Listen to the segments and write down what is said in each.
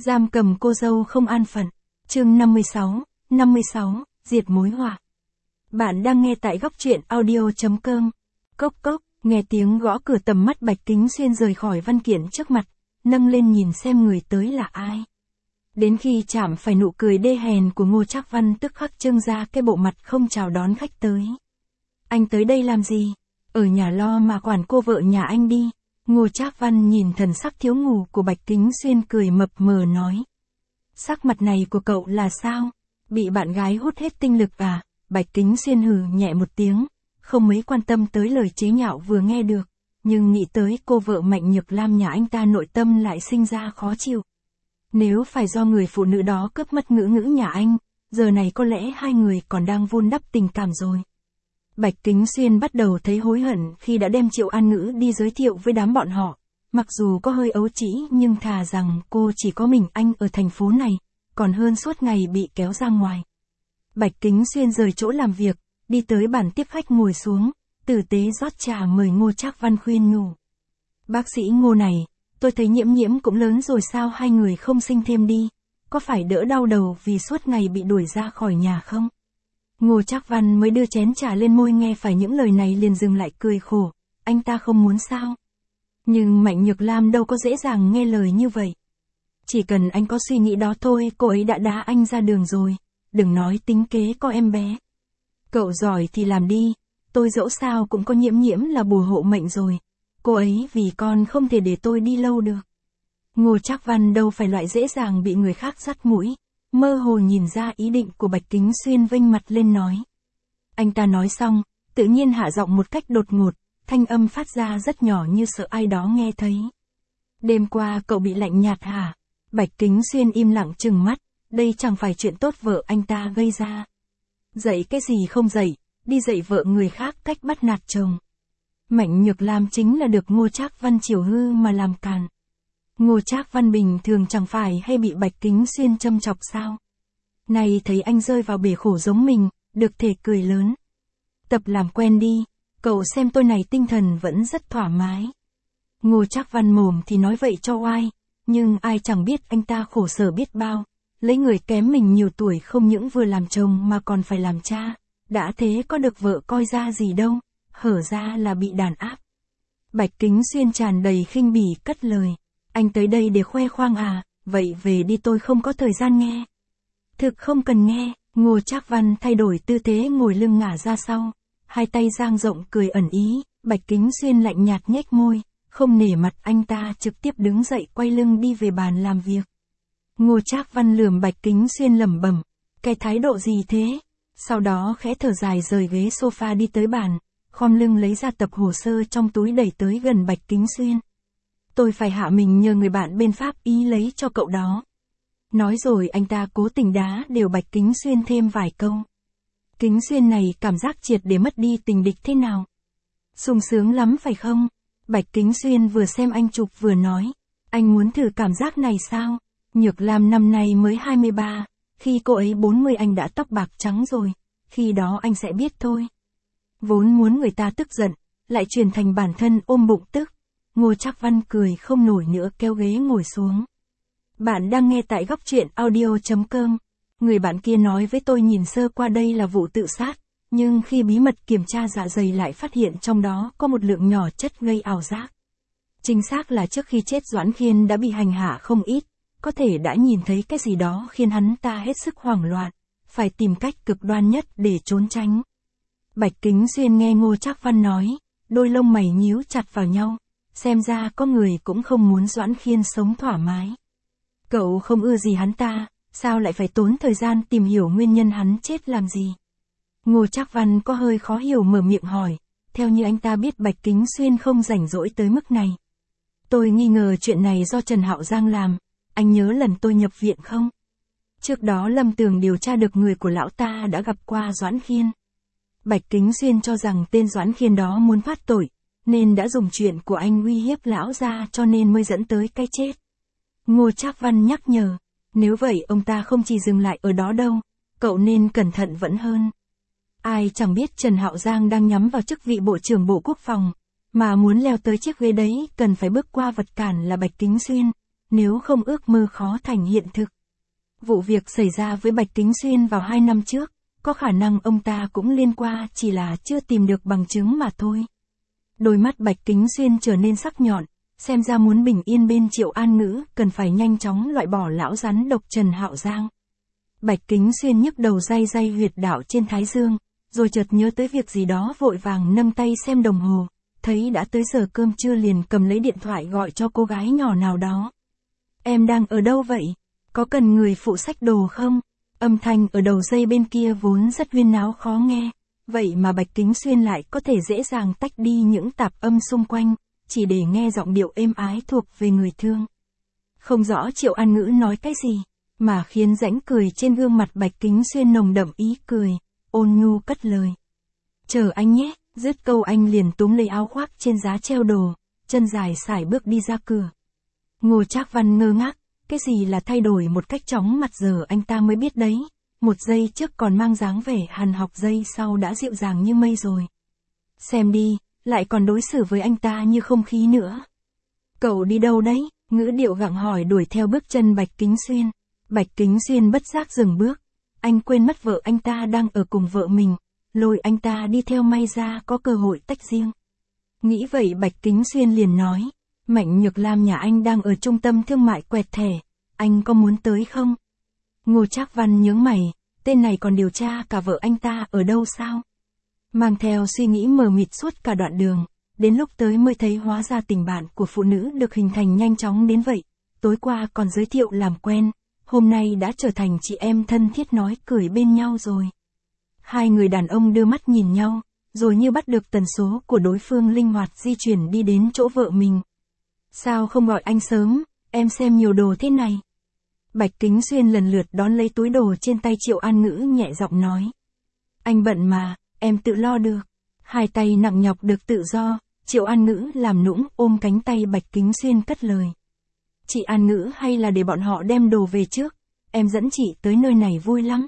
Giam cầm cô dâu không an phận. Chương 56, diệt mối họa. Bạn đang nghe tại góc truyện audio.com. Cốc cốc, nghe tiếng gõ cửa tầm mắt Bạch Kính Xuyên rời khỏi văn kiện trước mặt, nâng lên nhìn xem người tới là ai. Đến khi chạm phải nụ cười đê hèn của Ngô Trác Văn tức khắc trưng ra cái bộ mặt không chào đón khách tới. Anh tới đây làm gì? Ở nhà lo mà quản cô vợ nhà anh đi. Ngô Trác Văn nhìn thần sắc thiếu ngủ của Bạch Kính Xuyên cười mập mờ nói. Sắc mặt này của cậu là sao? Bị bạn gái hút hết tinh lực à? Bạch Kính Xuyên hừ nhẹ một tiếng, không mấy quan tâm tới lời chế nhạo vừa nghe được, nhưng nghĩ tới cô vợ Mạnh Nhược Lam nhà anh ta nội tâm lại sinh ra khó chịu. Nếu phải do người phụ nữ đó cướp mất ngữ nhà anh, giờ này có lẽ hai người còn đang vun đắp tình cảm rồi. Bạch Kính Xuyên bắt đầu thấy hối hận khi đã đem Triệu An Ngữ đi giới thiệu với đám bọn họ. Mặc dù có hơi ấu trĩ nhưng thà rằng cô chỉ có mình anh ở thành phố này, còn hơn suốt ngày bị kéo ra ngoài. Bạch Kính Xuyên rời chỗ làm việc, đi tới bàn tiếp khách ngồi xuống, tử tế rót trà mời Ngô Trác Văn khuyên nhủ. Bác sĩ Ngô này, tôi thấy Nhiễm cũng lớn rồi sao hai người không sinh thêm đi, có phải đỡ đau đầu vì suốt ngày bị đuổi ra khỏi nhà không? Ngô Trác Văn mới đưa chén trà lên môi nghe phải những lời này liền dừng lại cười khổ, anh ta không muốn sao? Nhưng Mạnh Nhược Lam đâu có dễ dàng nghe lời như vậy. Chỉ cần anh có suy nghĩ đó thôi cô ấy đã đá anh ra đường rồi, đừng nói tính kế có em bé. Cậu giỏi thì làm đi, tôi dẫu sao cũng có Nhiễm là bùa hộ mệnh rồi, cô ấy vì con không thể để tôi đi lâu được. Ngô Trác Văn đâu phải loại dễ dàng bị người khác dắt mũi, mơ hồ nhìn ra ý định của Bạch Kính Xuyên vênh mặt lên nói. Anh ta nói xong, tự nhiên hạ giọng một cách đột ngột, thanh âm phát ra rất nhỏ như sợ ai đó nghe thấy. Đêm qua cậu bị lạnh nhạt hả? Bạch Kính Xuyên im lặng trừng mắt, đây chẳng phải chuyện tốt vợ anh ta gây ra. Dạy cái gì không dạy, đi dạy vợ người khác cách bắt nạt chồng. Mạnh Nhược Lam chính là được Ngô Trác Văn chiều hư mà làm càn. Ngô Trác Văn bình thường chẳng phải hay bị Bạch Kính Xuyên châm chọc sao? Này thấy anh rơi vào bể khổ giống mình, được thể cười lớn. Tập làm quen đi, cậu xem tôi này tinh thần vẫn rất thoải mái. Ngô Trác Văn mồm thì nói vậy cho oai, nhưng ai chẳng biết anh ta khổ sở biết bao, lấy người kém mình nhiều tuổi không những vừa làm chồng mà còn phải làm cha, đã thế có được vợ coi ra gì đâu, hở ra là bị đàn áp. Bạch Kính Xuyên tràn đầy khinh bỉ cất lời, anh tới đây để khoe khoang à, vậy về đi tôi không có thời gian nghe. Thực không cần nghe, Ngô Trác Văn thay đổi tư thế ngồi lưng ngả ra sau, hai tay dang rộng cười ẩn ý, Bạch Kính Xuyên lạnh nhạt nhếch môi, không nể mặt anh ta trực tiếp đứng dậy quay lưng đi về bàn làm việc. Ngô Trác Văn lườm Bạch Kính Xuyên lẩm bẩm, cái thái độ gì thế? Sau đó khẽ thở dài rời ghế sofa đi tới bàn, khom lưng lấy ra tập hồ sơ trong túi đẩy tới gần Bạch Kính Xuyên. Tôi phải hạ mình nhờ người bạn bên Pháp ý lấy cho cậu đó. Nói rồi anh ta cố tình đá đều Bạch Kính Xuyên thêm vài câu. Kính Xuyên này cảm giác triệt để mất đi tình địch thế nào? Sung sướng lắm phải không? Bạch Kính Xuyên vừa xem anh chụp vừa nói. Anh muốn thử cảm giác này sao? Nhược Lam năm nay mới 23, khi cô ấy 40 anh đã tóc bạc trắng rồi, khi đó anh sẽ biết thôi. Vốn muốn người ta tức giận, lại chuyển thành bản thân ôm bụng tức. Ngô Trác Văn cười không nổi nữa kéo ghế ngồi xuống. Bạn đang nghe tại góc truyện audio.com. Người bạn kia nói với tôi nhìn sơ qua đây là vụ tự sát, nhưng khi bí mật kiểm tra dạ dày lại phát hiện trong đó có một lượng nhỏ chất gây ảo giác. Chính xác là trước khi chết Doãn Khiên đã bị hành hạ không ít, có thể đã nhìn thấy cái gì đó khiến hắn ta hết sức hoảng loạn, phải tìm cách cực đoan nhất để trốn tránh. Bạch Kính Xuyên nghe Ngô Trác Văn nói, đôi lông mày nhíu chặt vào nhau, xem ra có người cũng không muốn Doãn Khiên sống thoải mái. Cậu không ưa gì hắn ta, sao lại phải tốn thời gian tìm hiểu nguyên nhân hắn chết làm gì? Ngô Trác Văn có hơi khó hiểu mở miệng hỏi, theo như anh ta biết Bạch Kính Xuyên không rảnh rỗi tới mức này. Tôi nghi ngờ chuyện này do Trần Hạo Giang làm, anh nhớ lần tôi nhập viện không? Trước đó Lâm Tường điều tra được người của lão ta đã gặp qua Doãn Khiên. Bạch Kính Xuyên cho rằng tên Doãn Khiên đó muốn phát tội, nên đã dùng chuyện của anh uy hiếp lão ra cho nên mới dẫn tới cái chết. Ngô Trác Văn nhắc nhở, nếu vậy ông ta không chỉ dừng lại ở đó đâu, cậu nên cẩn thận vẫn hơn. Ai chẳng biết Trần Hạo Giang đang nhắm vào chức vị Bộ trưởng Bộ Quốc phòng, mà muốn leo tới chiếc ghế đấy cần phải bước qua vật cản là Bạch Kính Xuyên. nếu không ước mơ khó thành hiện thực. Vụ việc xảy ra với Bạch Kính Xuyên vào 2 năm trước, có khả năng ông ta cũng liên quan, chỉ là chưa tìm được bằng chứng mà thôi. Đôi mắt Bạch Kính Xuyên trở nên sắc nhọn, xem ra muốn bình yên bên Triệu An Ngữ, cần phải nhanh chóng loại bỏ lão rắn độc Trần Hạo Giang. Bạch Kính Xuyên nhức đầu day day huyệt đạo trên thái dương, rồi chợt nhớ tới việc gì đó vội vàng nâng tay xem đồng hồ, thấy đã tới giờ cơm trưa liền cầm lấy điện thoại gọi cho cô gái nhỏ nào đó. Em đang ở đâu vậy? Có cần người phụ xách đồ không? Âm thanh ở đầu dây bên kia vốn rất huyên náo khó nghe, vậy mà Bạch Kính Xuyên lại có thể dễ dàng tách đi những tạp âm xung quanh, chỉ để nghe giọng điệu êm ái thuộc về người thương. Không rõ Triệu An Ngữ nói cái gì, mà khiến rãnh cười trên gương mặt Bạch Kính Xuyên nồng đậm ý cười, ôn nhu cất lời. Chờ anh nhé, dứt câu anh liền túm lấy áo khoác trên giá treo đồ, chân dài sải bước đi ra cửa. Ngô Trác Văn ngơ ngác, cái gì là thay đổi một cách chóng mặt giờ anh ta mới biết đấy, một giây trước còn mang dáng vẻ hằn học, giây sau đã dịu dàng như mây rồi. Xem đi, lại còn đối xử với anh ta như không khí nữa. Cậu đi đâu đấy? Ngữ điệu gặng hỏi đuổi theo bước chân Bạch Kính Xuyên. Bạch Kính Xuyên bất giác dừng bước, anh quên mất vợ anh ta đang ở cùng vợ mình, lôi anh ta đi theo may ra có cơ hội tách riêng. Nghĩ vậy Bạch Kính Xuyên liền nói, Mạnh Nhược Lam nhà anh đang ở trung tâm thương mại quẹt thẻ, anh có muốn tới không? Ngô Trác Văn nhướng mày, tên này còn điều tra cả vợ anh ta ở đâu sao? Mang theo suy nghĩ mờ mịt suốt cả đoạn đường, đến lúc tới mới thấy hóa ra tình bạn của phụ nữ được hình thành nhanh chóng đến vậy, tối qua còn giới thiệu làm quen, hôm nay đã trở thành chị em thân thiết nói cười bên nhau rồi. Hai người đàn ông đưa mắt nhìn nhau, rồi như bắt được tần số của đối phương linh hoạt di chuyển đi đến chỗ vợ mình. Sao không gọi anh sớm, em xem nhiều đồ thế này. Bạch Kính Xuyên lần lượt đón lấy túi đồ trên tay Triệu An Ngữ nhẹ giọng nói. Anh bận mà, em tự lo được. Hai tay nặng nhọc được tự do, Triệu An Ngữ làm nũng ôm cánh tay Bạch Kính Xuyên cất lời. Chị An Ngữ hay là để bọn họ đem đồ về trước, em dẫn chị tới nơi này vui lắm.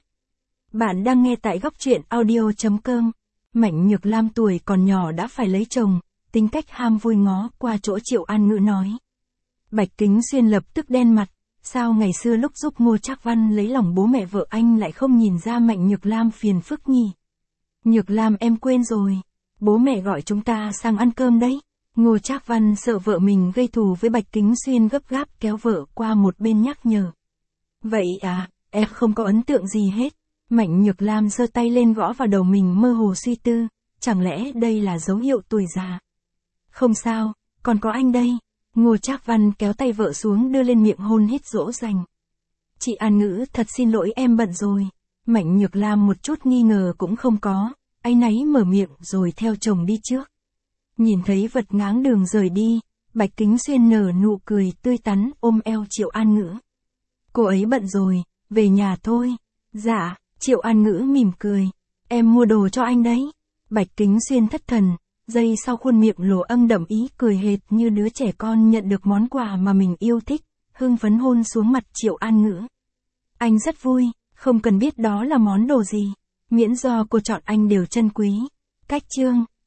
Bạn đang nghe tại góc truyện audio.com. Mạnh Nhược Lam tuổi còn nhỏ đã phải lấy chồng, tính cách ham vui ngó qua chỗ Triệu An Ngữ nói. Bạch Kính Xuyên lập tức đen mặt, sao ngày xưa lúc giúp Ngô Trác Văn lấy lòng bố mẹ vợ anh lại không nhìn ra Mạnh Nhược Lam phiền phức nhỉ? Nhược Lam em quên rồi, bố mẹ gọi chúng ta sang ăn cơm đấy. Ngô Trác Văn sợ vợ mình gây thù với Bạch Kính Xuyên gấp gáp kéo vợ qua một bên nhắc nhở. Vậy à, em không có ấn tượng gì hết. Mạnh Nhược Lam giơ tay lên gõ vào đầu mình mơ hồ suy tư, chẳng lẽ đây là dấu hiệu tuổi già? Không sao, còn có anh đây. Ngô Trác Văn kéo tay vợ xuống đưa lên miệng hôn hít dỗ dành. Chị An Ngữ thật xin lỗi em bận rồi. Mạnh Nhược Lam một chút nghi ngờ cũng không có, áy náy mở miệng rồi theo chồng đi trước. Nhìn thấy vật ngáng đường rời đi, Bạch Kính Xuyên nở nụ cười tươi tắn ôm eo Triệu An Ngữ. Cô ấy bận rồi, về nhà thôi. Dạ, Triệu An Ngữ mỉm cười. Em mua đồ cho anh đấy. Bạch Kính Xuyên thất thần, giây sau khuôn miệng lồ âm đậm ý cười hệt như đứa trẻ con nhận được món quà mà mình yêu thích, hưng phấn hôn xuống mặt Triệu An Ngữ. Anh rất vui, không cần biết đó là món đồ gì, miễn do cô chọn anh đều trân quý. Cách chương